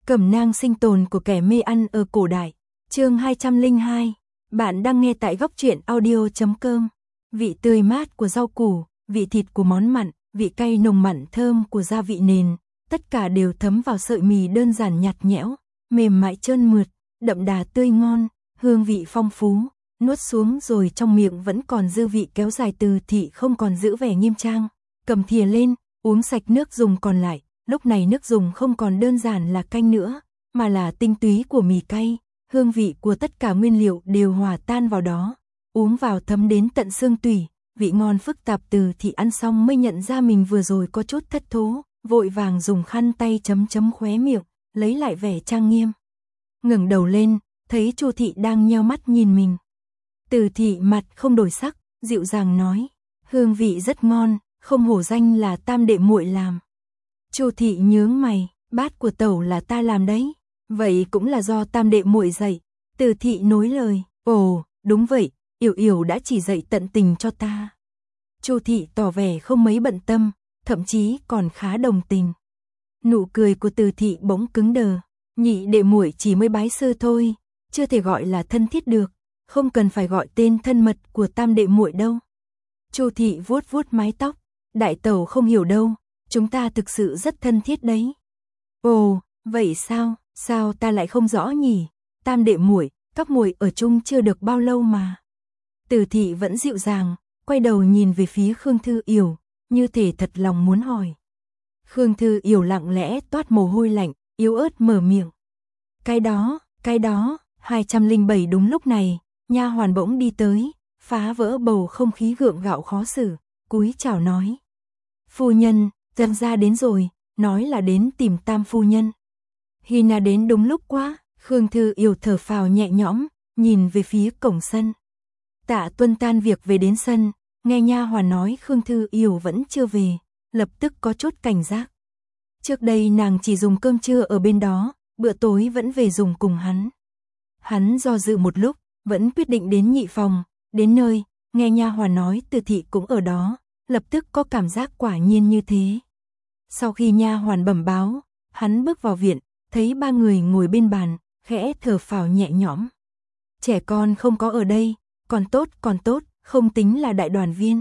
Cẩm nang sinh tồn của kẻ mê ăn ở cổ đại. Chương 202. Bạn đang nghe tại góc truyện audio.com. Vị tươi mát của rau củ, vị thịt của món mặn, vị cay nồng mặn thơm của gia vị nền, tất cả đều thấm vào sợi mì đơn giản nhạt nhẽo, mềm mại trơn mượt, đậm đà tươi ngon, hương vị phong phú, nuốt xuống rồi trong miệng vẫn còn dư vị kéo dài. Từ Thị không còn giữ vẻ nghiêm trang, cầm thìa lên, uống sạch nước dùng còn lại. Lúc này nước dùng không còn đơn giản là canh nữa, mà là tinh túy của mì cay, hương vị của tất cả nguyên liệu đều hòa tan vào đó, uống vào thấm đến tận xương tủy, vị ngon phức tạp. Từ Thị ăn xong mới nhận ra mình vừa rồi có chút thất thố, vội vàng dùng khăn tay chấm chấm khóe miệng, lấy lại vẻ trang nghiêm. Ngẩng đầu lên, thấy Chu Thị đang nheo mắt nhìn mình. Từ Thị mặt không đổi sắc, dịu dàng nói, hương vị rất ngon, không hổ danh là tam đệ muội làm. Chu Thị nhướng mày, bát của tẩu là ta làm đấy, vậy cũng là do tam đệ muội dạy. Từ Thị nối lời, ồ, đúng vậy, Yểu Yểu đã chỉ dạy tận tình cho ta. Chu Thị tỏ vẻ không mấy bận tâm, thậm chí còn khá đồng tình. Nụ cười của Từ Thị bỗng cứng đờ, nhị đệ muội chỉ mới bái sư thôi, chưa thể gọi là thân thiết được, không cần phải gọi tên thân mật của tam đệ muội đâu. Chu Thị vuốt vuốt mái tóc, đại tẩu không hiểu đâu, chúng ta thực sự rất thân thiết đấy. Ồ, vậy sao, sao ta lại không rõ nhỉ? Tam đệ muội, các muội ở chung chưa được bao lâu mà. Từ Thị vẫn dịu dàng, quay đầu nhìn về phía Khương Thư Yểu, như thể thật lòng muốn hỏi. Khương Thư Yểu lặng lẽ toát mồ hôi lạnh, yếu ớt mở miệng. Cái đó, 207. Đúng lúc này, nha hoàn bỗng đi tới, phá vỡ bầu không khí gượng gạo khó xử, cúi chào nói. Phu nhân, dân gia đến rồi, nói là đến tìm tam phu nhân. Hina đến đúng lúc quá. Khương Thư Yểu thở phào nhẹ nhõm, nhìn về phía cổng sân. Tạ Tuân tan việc về đến sân, nghe nha hoàn nói Khương Thư Yểu vẫn chưa về, lập tức có chút cảnh giác. Trước đây nàng chỉ dùng cơm trưa ở bên đó, bữa tối vẫn về dùng cùng hắn. Hắn do dự một lúc, vẫn quyết định đến nhị phòng, đến nơi, nghe nha hoàn nói Từ Thị cũng ở đó, lập tức có cảm giác quả nhiên như thế. Sau khi nha hoàn bẩm báo, hắn bước vào viện, thấy ba người ngồi bên bàn, khẽ thở phào nhẹ nhõm. Trẻ con không có ở đây, còn tốt, không tính là đại đoàn viên.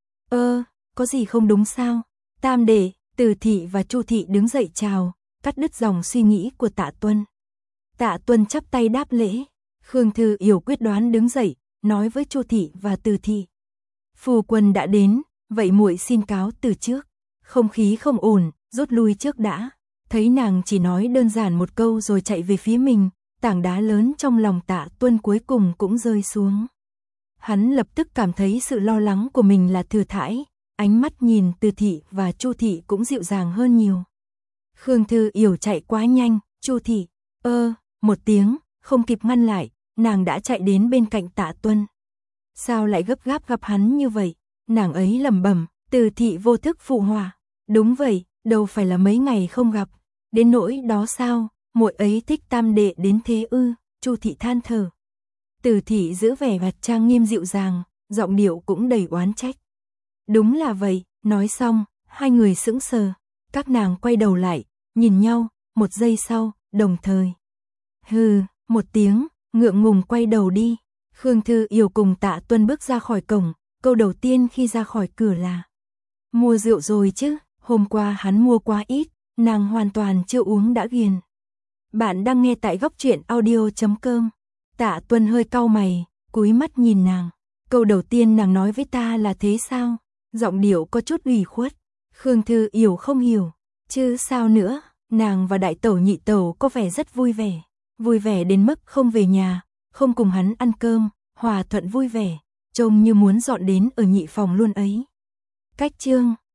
Có gì không đúng sao? Tam đệ, Từ Thị và Chu Thị đứng dậy chào, cắt đứt dòng suy nghĩ của Tạ Tuân. Tạ Tuân chắp tay đáp lễ. Khương Thư Yểu quyết đoán đứng dậy, nói với Chu Thị và Từ Thị. Phu quân đã đến, vậy muội xin cáo từ trước. Không khí không ổn, rút lui trước đã. Thấy nàng chỉ nói đơn giản một câu rồi chạy về phía mình, tảng đá lớn trong lòng Tạ Tuân cuối cùng cũng rơi xuống. Hắn lập tức cảm thấy sự lo lắng của mình là thừa thãi, ánh mắt nhìn Từ Thị và Chu Thị cũng dịu dàng hơn nhiều. Khương Thư Yểu chạy quá nhanh, Chu Thị, một tiếng, không kịp ngăn lại, nàng đã chạy đến bên cạnh Tạ Tuân. Sao lại gấp gáp gặp hắn như vậy? Nàng ấy lẩm bẩm. Từ Thị vô thức phụ họa. Đúng vậy, đâu phải là mấy ngày không gặp. Đến nỗi đó sao, muội ấy thích tam đệ đến thế ư? Chu Thị than thở. Từ Thị giữ vẻ mặt trang nghiêm dịu dàng, giọng điệu cũng đầy oán trách. Đúng là vậy, nói xong, hai người sững sờ. Các nàng quay đầu lại, nhìn nhau, một giây sau, đồng thời. Hừ, một tiếng, ngượng ngùng quay đầu đi. Khương Thư Yểu cùng Tạ Tuân bước ra khỏi cổng, câu đầu tiên khi ra khỏi cửa là: mua rượu rồi chứ, hôm qua hắn mua quá ít, nàng hoàn toàn chưa uống đã ghiền. Bạn đang nghe tại góc truyện audio.com. Tạ Tuân hơi cau mày, cúi mắt nhìn nàng. Câu đầu tiên nàng nói với ta là thế sao? Giọng điệu có chút ủy khuất. Khương Thư Yểu không hiểu. Chứ sao nữa, nàng và đại tẩu nhị tẩu có vẻ rất vui vẻ. Vui vẻ đến mức không về nhà, không cùng hắn ăn cơm, hòa thuận vui vẻ, trông như muốn dọn đến ở nhị phòng luôn ấy. Cách chương